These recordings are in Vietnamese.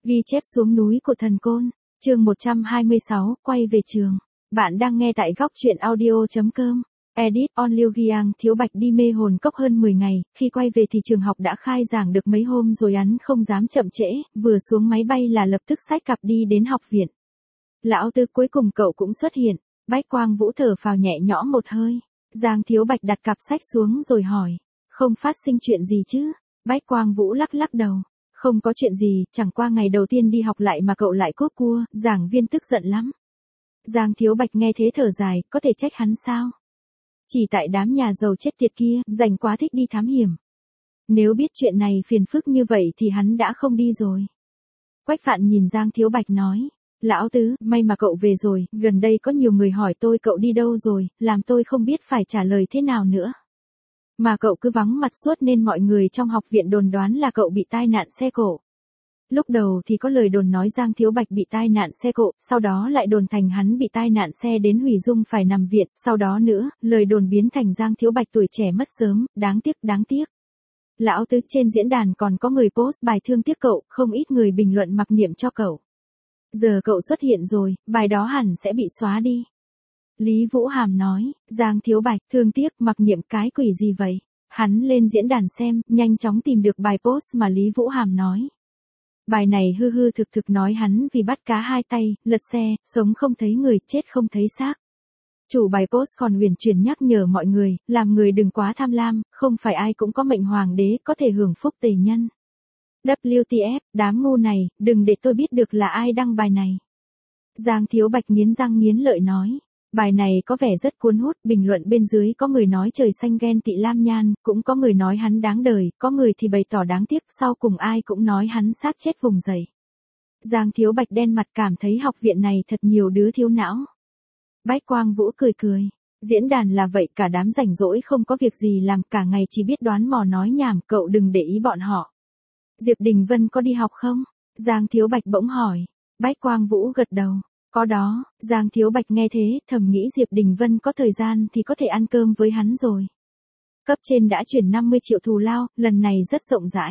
Ghi chép xuống núi của thần côn, chương 126, quay về trường. Bạn đang nghe tại góc truyện audio.com. Edit on Liu Giang. Thiếu Bạch đi mê hồn cốc hơn 10 ngày, khi quay về thì trường học đã khai giảng được mấy hôm rồi, hắn không dám chậm trễ, vừa xuống máy bay là lập tức xách cặp đi đến học viện. Lão Tư, cuối cùng cậu cũng xuất hiện. Bách Quang Vũ thở phào nhẹ nhõm một hơi. Giang Thiếu Bạch đặt cặp sách xuống rồi hỏi, không phát sinh chuyện gì chứ? Bách Quang Vũ lắc lắc đầu. Không có chuyện gì, chẳng qua ngày đầu tiên đi học lại mà cậu lại cúp cua, giảng viên tức giận lắm. Giang Thiếu Bạch nghe thế thở dài, có thể trách hắn sao? Chỉ tại đám nhà giàu chết tiệt kia, rảnh quá thích đi thám hiểm. Nếu biết chuyện này phiền phức như vậy thì hắn đã không đi rồi. Quách Phạn nhìn Giang Thiếu Bạch nói, Lão Tứ, may mà cậu về rồi, gần đây có nhiều người hỏi tôi cậu đi đâu rồi, làm tôi không biết phải trả lời thế nào nữa. Mà cậu cứ vắng mặt suốt nên mọi người trong học viện đồn đoán là cậu bị tai nạn xe cộ. Lúc đầu thì có lời đồn nói Giang Thiếu Bạch bị tai nạn xe cộ, sau đó lại đồn thành hắn bị tai nạn xe đến hủy dung phải nằm viện, sau đó nữa, lời đồn biến thành Giang Thiếu Bạch tuổi trẻ mất sớm, đáng tiếc, đáng tiếc. Lão Tứ, trên diễn đàn còn có người post bài thương tiếc cậu, không ít người bình luận mặc niệm cho cậu. Giờ cậu xuất hiện rồi, bài đó hẳn sẽ bị xóa đi. Lý Vũ Hàm nói, Giang Thiếu Bạch, thương tiếc, mặc niệm cái quỷ gì vậy? Hắn lên diễn đàn xem, nhanh chóng tìm được bài post mà Lý Vũ Hàm nói. Bài này hư hư thực thực nói hắn vì bắt cá hai tay, lật xe, sống không thấy người, chết không thấy xác. Chủ bài post còn huyền chuyển nhắc nhở mọi người, làm người đừng quá tham lam, không phải ai cũng có mệnh hoàng đế có thể hưởng phúc tề nhân. WTF, đám ngu này, đừng để tôi biết được là ai đăng bài này. Giang Thiếu Bạch nghiến răng nghiến lợi nói. Bài này có vẻ rất cuốn hút, bình luận bên dưới có người nói trời xanh ghen tị lam nhan, cũng có người nói hắn đáng đời, có người thì bày tỏ đáng tiếc, sau cùng ai cũng nói hắn xác chết vùng dậy. Giang Thiếu Bạch đen mặt cảm thấy học viện này thật nhiều đứa thiếu não. Bách Quang Vũ cười cười. Diễn đàn là vậy, cả đám rảnh rỗi không có việc gì làm, cả ngày chỉ biết đoán mò nói nhảm, cậu đừng để ý bọn họ. Diệp Đình Vân có đi học không? Giang Thiếu Bạch bỗng hỏi. Bách Quang Vũ gật đầu. Có đó, Giang Thiếu Bạch nghe thế, thầm nghĩ Diệp Đình Vân có thời gian thì có thể ăn cơm với hắn rồi. Cấp trên đã chuyển 50 triệu thù lao, lần này rất rộng rãi.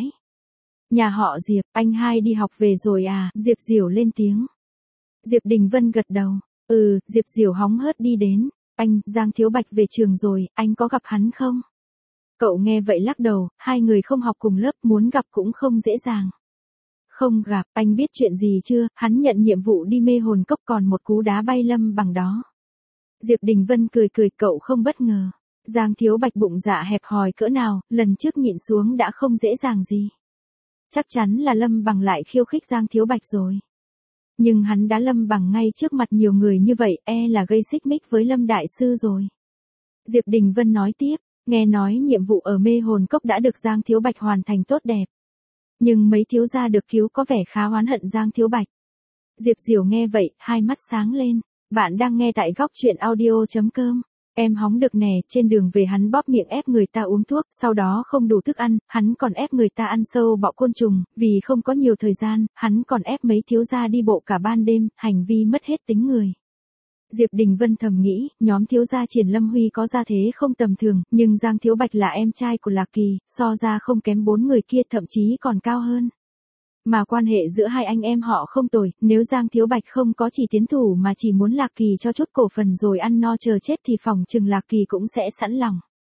Nhà họ Diệp, anh hai đi học về rồi à? Diệp Diểu lên tiếng. Diệp Đình Vân gật đầu. Diệp Diểu hóng hớt đi đến. Anh, Giang Thiếu Bạch về trường rồi, anh có gặp hắn không? Cậu nghe vậy lắc đầu, hai người không học cùng lớp, muốn gặp cũng không dễ dàng. Không gặp, anh biết chuyện gì chưa, hắn nhận nhiệm vụ đi mê hồn cốc còn một cú đá bay lâm bằng đó. Diệp Đình Vân cười cười, cậu không bất ngờ. Giang Thiếu Bạch bụng dạ hẹp hòi cỡ nào, lần trước nhịn xuống đã không dễ dàng gì. Chắc chắn là Lâm Bằng lại khiêu khích Giang Thiếu Bạch rồi. Nhưng hắn đã Lâm Bằng ngay trước mặt nhiều người như vậy, là gây xích mích với Lâm Đại Sư rồi. Diệp Đình Vân nói tiếp, nghe nói nhiệm vụ ở mê hồn cốc đã được Giang Thiếu Bạch hoàn thành tốt đẹp. Nhưng mấy thiếu gia được cứu có vẻ khá oán hận Giang Thiếu Bạch. Diệp Diểu nghe vậy, hai mắt sáng lên. Bạn đang nghe tại góc truyện audio.com. Em hóng được nè, trên đường về hắn bóp miệng ép người ta uống thuốc, sau đó không đủ thức ăn, hắn còn ép người ta ăn sâu bọ côn trùng, vì không có nhiều thời gian, hắn còn ép mấy thiếu gia đi bộ cả ban đêm, hành vi mất hết tính người. Diệp Đình Vân thầm nghĩ, nhóm thiếu gia Triển Lâm Huy có gia thế không tầm thường, nhưng Giang Thiếu Bạch là em trai của Lạc Kỳ, so ra không kém 4 người kia, thậm chí còn cao hơn. Mà quan hệ giữa hai anh em họ không tồi, nếu Giang Thiếu Bạch không có chỉ tiến thủ mà chỉ muốn Lạc Kỳ cho chút cổ phần rồi ăn no chờ chết thì phòng chừng Lạc Kỳ cũng sẽ sẵn lòng.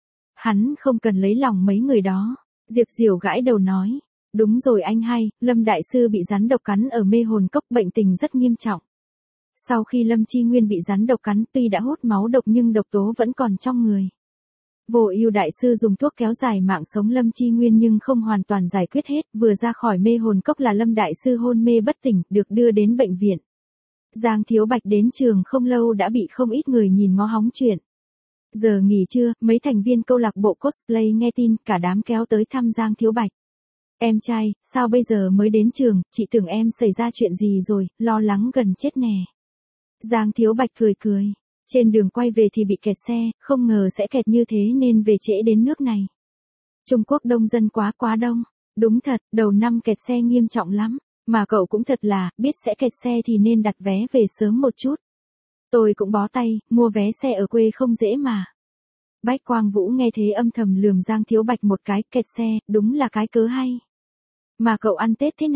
Hắn không cần lấy lòng mấy người đó. Diệp Diểu gãi đầu nói, đúng rồi anh hai, Lâm Đại Sư bị rắn độc cắn ở mê hồn cốc, bệnh tình rất nghiêm trọng. Sau khi Lâm Chi Nguyên bị rắn độc cắn, tuy đã hút máu độc nhưng độc tố vẫn còn trong người. Vô Ưu Đại Sư dùng thuốc kéo dài mạng sống Lâm Chi Nguyên nhưng không hoàn toàn giải quyết hết, vừa ra khỏi mê hồn cốc là Lâm Đại Sư hôn mê bất tỉnh, được đưa đến bệnh viện. Giang Thiếu Bạch đến trường không lâu đã bị không ít người nhìn ngó hóng chuyện. Giờ nghỉ trưa, mấy thành viên câu lạc bộ cosplay nghe tin, cả đám kéo tới thăm Giang Thiếu Bạch. Em trai, sao bây giờ mới đến trường, chị tưởng em xảy ra chuyện gì rồi, lo lắng gần chết nè. Giang Thiếu Bạch cười cười. Trên đường quay về thì bị kẹt xe, không ngờ sẽ kẹt như thế nên về trễ đến nước này. Trung Quốc đông dân quá đông. Đúng thật, đầu năm kẹt xe nghiêm trọng lắm. Mà cậu cũng thật là, biết sẽ kẹt xe thì nên đặt vé về sớm một chút. Tôi cũng bó tay, mua vé xe ở quê không dễ mà. Bách Quang Vũ nghe thế âm thầm lườm Giang Thiếu Bạch một cái, kẹt xe, đúng là cái cớ hay. Mà cậu ăn Tết thế nào?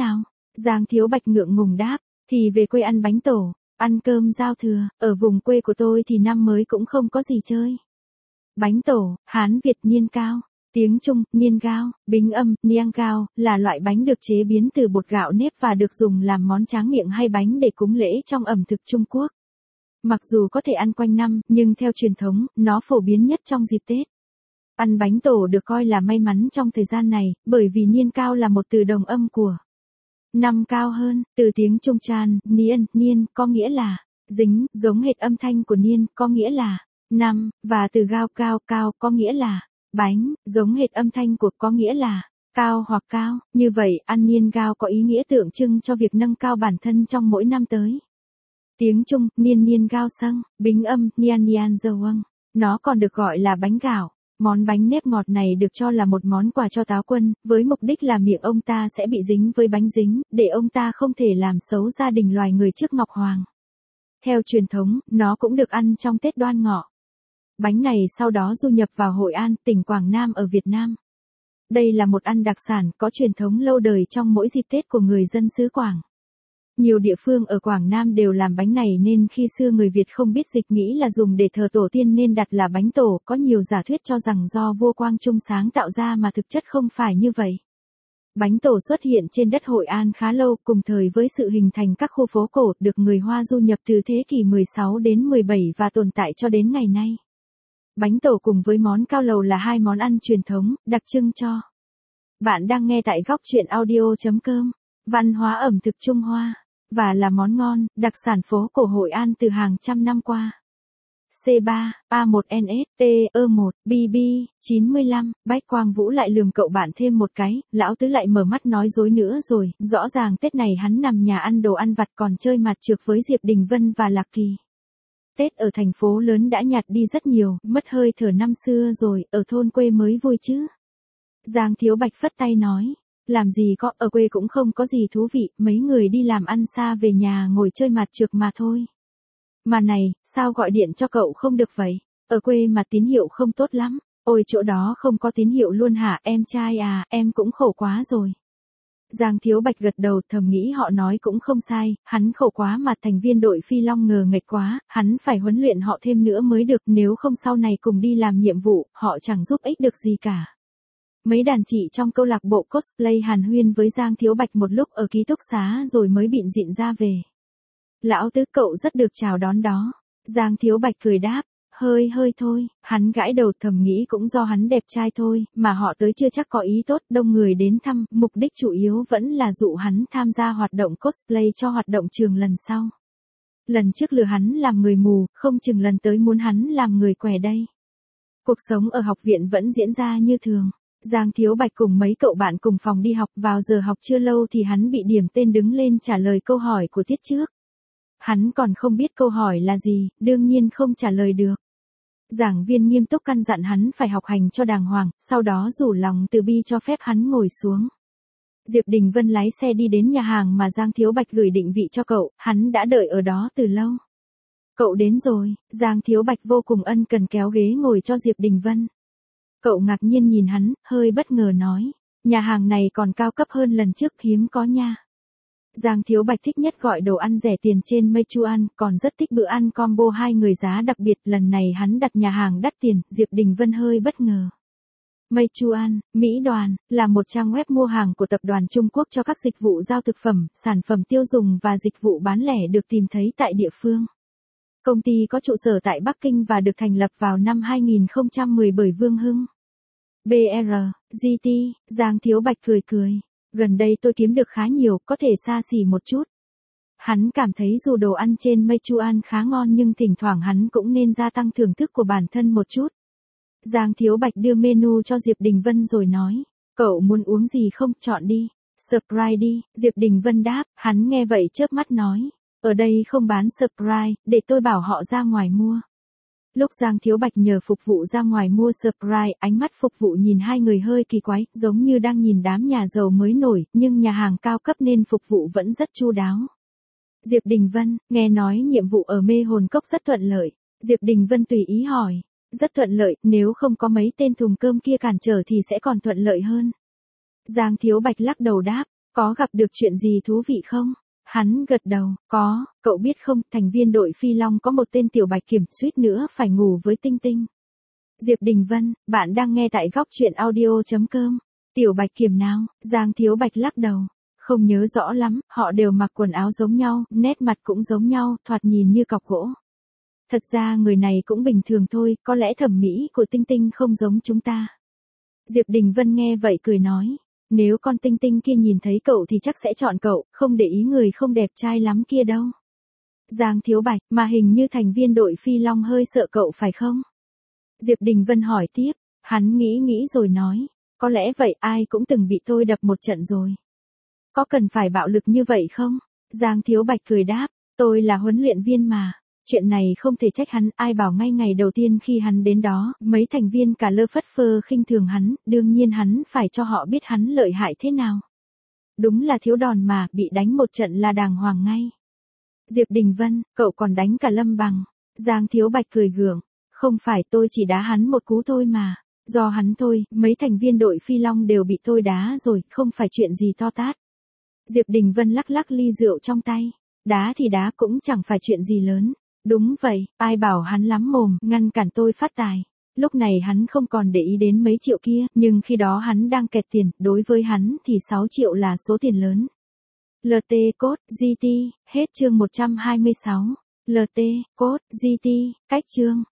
Giang Thiếu Bạch ngượng ngùng đáp, thì về quê ăn bánh tổ, ăn cơm giao thừa, ở vùng quê của tôi thì năm mới cũng không có gì chơi. Bánh tổ, Hán Việt niên cao, tiếng Trung, niên gao, Bính âm, niang gao, là loại bánh được chế biến từ bột gạo nếp và được dùng làm món tráng miệng hay bánh để cúng lễ trong ẩm thực Trung Quốc. Mặc dù có thể ăn quanh năm, nhưng theo truyền thống, nó phổ biến nhất trong dịp Tết. Ăn bánh tổ được coi là may mắn trong thời gian này, bởi vì niên cao là một từ đồng âm của năm cao hơn, từ tiếng Trung Chan, niên, có nghĩa là dính, giống hệt âm thanh của niên, có nghĩa là năm, và từ gao, cao, có nghĩa là bánh, giống hệt âm thanh của có nghĩa là cao hoặc cao. Như vậy, ăn niên gao có ý nghĩa tượng trưng cho việc nâng cao bản thân trong mỗi năm tới. Tiếng Trung, niên gao sâng, Bính âm, nian dâu âng. Nó còn được gọi là bánh gạo. Món bánh nếp ngọt này được cho là một món quà cho Táo Quân, với mục đích là miệng ông ta sẽ bị dính với bánh dính, để ông ta không thể làm xấu gia đình loài người trước Ngọc Hoàng. Theo truyền thống, nó cũng được ăn trong Tết Đoan Ngọ. Bánh này sau đó du nhập vào Hội An, tỉnh Quảng Nam ở Việt Nam. Đây là một ăn đặc sản có truyền thống lâu đời trong mỗi dịp Tết của người dân xứ Quảng. Nhiều địa phương ở Quảng Nam đều làm bánh này nên khi xưa người Việt không biết dịch nghĩ là dùng để thờ tổ tiên nên đặt là bánh tổ, có nhiều giả thuyết cho rằng do vua Quang Trung sáng tạo ra mà thực chất không phải như vậy. Bánh tổ xuất hiện trên đất Hội An khá lâu, cùng thời với sự hình thành các khu phố cổ, được người Hoa du nhập từ thế kỷ 16 đến 17 và tồn tại cho đến ngày nay. Bánh tổ cùng với món cao lầu là hai món ăn truyền thống, đặc trưng cho. Bạn đang nghe tại góc truyện audio.com, văn hóa ẩm thực Trung Hoa, và là món ngon, đặc sản phố cổ Hội An từ hàng trăm năm qua. C3, A1NS, TE1, BB, 95, Bách Quang Vũ lại lườm cậu bạn thêm một cái, lão tứ lại mở mắt nói dối nữa rồi, rõ ràng Tết này hắn nằm nhà ăn đồ ăn vặt còn chơi mặt trược với Diệp Đình Vân và Lạc Kỳ. Tết ở thành phố lớn đã nhạt đi rất nhiều, mất hơi thở năm xưa rồi, ở thôn quê mới vui chứ. Giang Thiếu Bạch phất tay nói, làm gì có, ở quê cũng không có gì thú vị, mấy người đi làm ăn xa về nhà ngồi chơi mặt trược mà thôi. Mà này, sao gọi điện cho cậu không được vậy? Ở quê mà tín hiệu không tốt lắm. Ôi chỗ đó không có tín hiệu luôn hả em trai à, em cũng khổ quá rồi. Giang Thiếu Bạch gật đầu, thầm nghĩ họ nói cũng không sai, hắn khổ quá mà thành viên đội Phi Long ngờ nghệch quá, hắn phải huấn luyện họ thêm nữa mới được, nếu không sau này cùng đi làm nhiệm vụ, họ chẳng giúp ích được gì cả. Mấy đàn chị trong câu lạc bộ cosplay hàn huyên với Giang Thiếu Bạch một lúc ở ký túc xá rồi mới bịn dịn ra về. Lão tứ cậu rất được chào đón đó. Giang Thiếu Bạch cười đáp, hơi thôi, hắn gãi đầu thầm nghĩ cũng do hắn đẹp trai thôi, mà họ tới chưa chắc có ý tốt, đông người đến thăm, mục đích chủ yếu vẫn là dụ hắn tham gia hoạt động cosplay cho hoạt động trường lần sau. Lần trước lừa hắn làm người mù, không chừng lần tới muốn hắn làm người què đây. Cuộc sống ở học viện vẫn diễn ra như thường. Giang Thiếu Bạch cùng mấy cậu bạn cùng phòng đi học, vào giờ học chưa lâu thì hắn bị điểm tên đứng lên trả lời câu hỏi của tiết trước. Hắn còn không biết câu hỏi là gì, đương nhiên không trả lời được. Giảng viên nghiêm túc căn dặn hắn phải học hành cho đàng hoàng, sau đó rủ lòng từ bi cho phép hắn ngồi xuống. Diệp Đình Vân lái xe đi đến nhà hàng mà Giang Thiếu Bạch gửi định vị cho cậu, hắn đã đợi ở đó từ lâu. Cậu đến rồi, Giang Thiếu Bạch vô cùng ân cần kéo ghế ngồi cho Diệp Đình Vân. Cậu ngạc nhiên nhìn hắn, hơi bất ngờ nói, nhà hàng này còn cao cấp hơn lần trước, hiếm có nha. Giang Thiếu Bạch thích nhất gọi đồ ăn rẻ tiền trên Meituan, còn rất thích bữa ăn combo hai người giá đặc biệt, lần này hắn đặt nhà hàng đắt tiền, Diệp Đình Vân hơi bất ngờ. Meituan, Mỹ Đoàn, là một trang web mua hàng của tập đoàn Trung Quốc cho các dịch vụ giao thực phẩm, sản phẩm tiêu dùng và dịch vụ bán lẻ được tìm thấy tại địa phương. Công ty có trụ sở tại Bắc Kinh và được thành lập vào năm 2010 bởi Vương Hưng. BR, GT, Giang Thiếu Bạch cười. Gần đây tôi kiếm được khá nhiều, có thể xa xỉ một chút. Hắn cảm thấy dù đồ ăn trên Meituan khá ngon nhưng thỉnh thoảng hắn cũng nên gia tăng thưởng thức của bản thân một chút. Giang Thiếu Bạch đưa menu cho Diệp Đình Vân rồi nói, cậu muốn uống gì không, chọn đi. Sprite đi, Diệp Đình Vân đáp, hắn nghe vậy chớp mắt nói, ở đây không bán Sprite, để tôi bảo họ ra ngoài mua. Lúc Giang Thiếu Bạch nhờ phục vụ ra ngoài mua Sprite, ánh mắt phục vụ nhìn hai người hơi kỳ quái, giống như đang nhìn đám nhà giàu mới nổi, nhưng nhà hàng cao cấp nên phục vụ vẫn rất chu đáo. Diệp Đình Vân, nghe nói nhiệm vụ ở Mê Hồn Cốc rất thuận lợi. Diệp Đình Vân tùy ý hỏi, rất thuận lợi, nếu không có mấy tên thùng cơm kia cản trở thì sẽ còn thuận lợi hơn. Giang Thiếu Bạch lắc đầu đáp, Có gặp được chuyện gì thú vị không? Hắn gật đầu, có, cậu biết không, thành viên đội Phi Long có một tên Tiểu Bạch Kiểm suýt nữa phải ngủ với Tinh Tinh. Diệp Đình Vân, bạn đang nghe tại góc chuyện audio.com. Tiểu Bạch Kiểm nào? Giang Thiếu Bạch lắc đầu. Không nhớ rõ lắm, họ đều mặc quần áo giống nhau, nét mặt cũng giống nhau, thoạt nhìn như cọc gỗ. Thật ra người này cũng bình thường thôi, có lẽ thẩm mỹ của Tinh Tinh không giống chúng ta. Diệp Đình Vân nghe vậy cười nói. Nếu con Tinh Tinh kia nhìn thấy cậu thì chắc sẽ chọn cậu, không để ý người không đẹp trai lắm kia đâu. Giang Thiếu Bạch, mà hình như thành viên đội Phi Long hơi sợ cậu phải không? Diệp Đình Vân hỏi tiếp, hắn nghĩ rồi nói, có lẽ vậy, ai cũng từng bị tôi đập một trận rồi. Có cần phải bạo lực như vậy không? Giang Thiếu Bạch cười đáp, tôi là huấn luyện viên mà. Chuyện này không thể trách hắn, ai bảo ngay ngày đầu tiên khi hắn đến đó, mấy thành viên cả lơ phất phơ khinh thường hắn, đương nhiên hắn phải cho họ biết hắn lợi hại thế nào. Đúng là thiếu đòn mà, bị đánh một trận là đàng hoàng ngay. Diệp Đình Vân, cậu còn đánh cả Lâm Bằng. Giang Thiếu Bạch cười gượng, không phải, tôi chỉ đá hắn một cú thôi mà. Do hắn thôi, mấy thành viên đội Phi Long đều bị tôi đá rồi, không phải chuyện gì to tát. Diệp Đình Vân lắc lắc ly rượu trong tay. Đá thì đá, cũng chẳng phải chuyện gì lớn. Đúng vậy, ai bảo hắn lắm mồm, ngăn cản tôi phát tài. Lúc này hắn không còn để ý đến mấy triệu kia, nhưng khi đó hắn đang kẹt tiền, đối với hắn thì 6 triệu là số tiền lớn. LT Code GT, hết chương 126. LT Code GT, cách chương.